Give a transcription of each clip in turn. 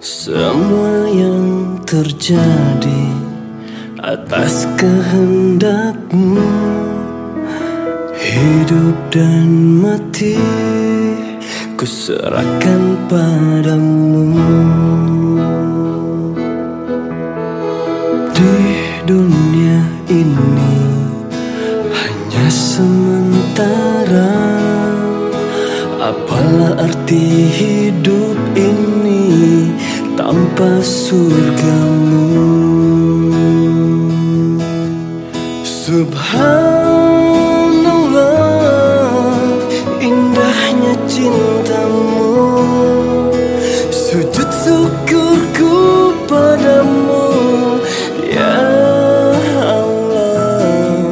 Semua yang terjadi atas kehendak-Mu, hidup dan mati ku serahkan padamu. Di dunia ini hanya sementara, apalah arti hidup ini tanpa surga-Mu. Subhanallah, indahnya cinta-Mu, sujud syukurku padamu, ya Allah.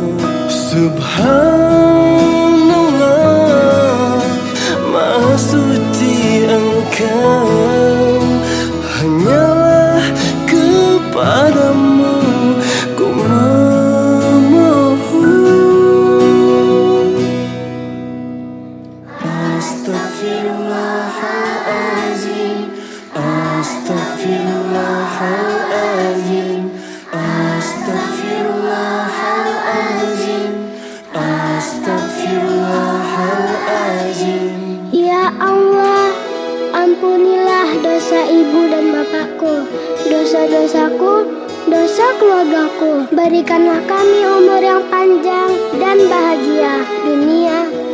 Subhanallah, maha suci Engkau, hanyalah kepadamu ku memohon. Astaghfirullahaladzim, astaghfirullahaladzim, astaghfirullahaladzim, astaghfirullahaladzim. Ya Allah, ampunilah dosa ibu dan bapakku, dosa-dosaku, dosa keluargaku. Berikanlah kami umur yang panjang dan bahagia dunia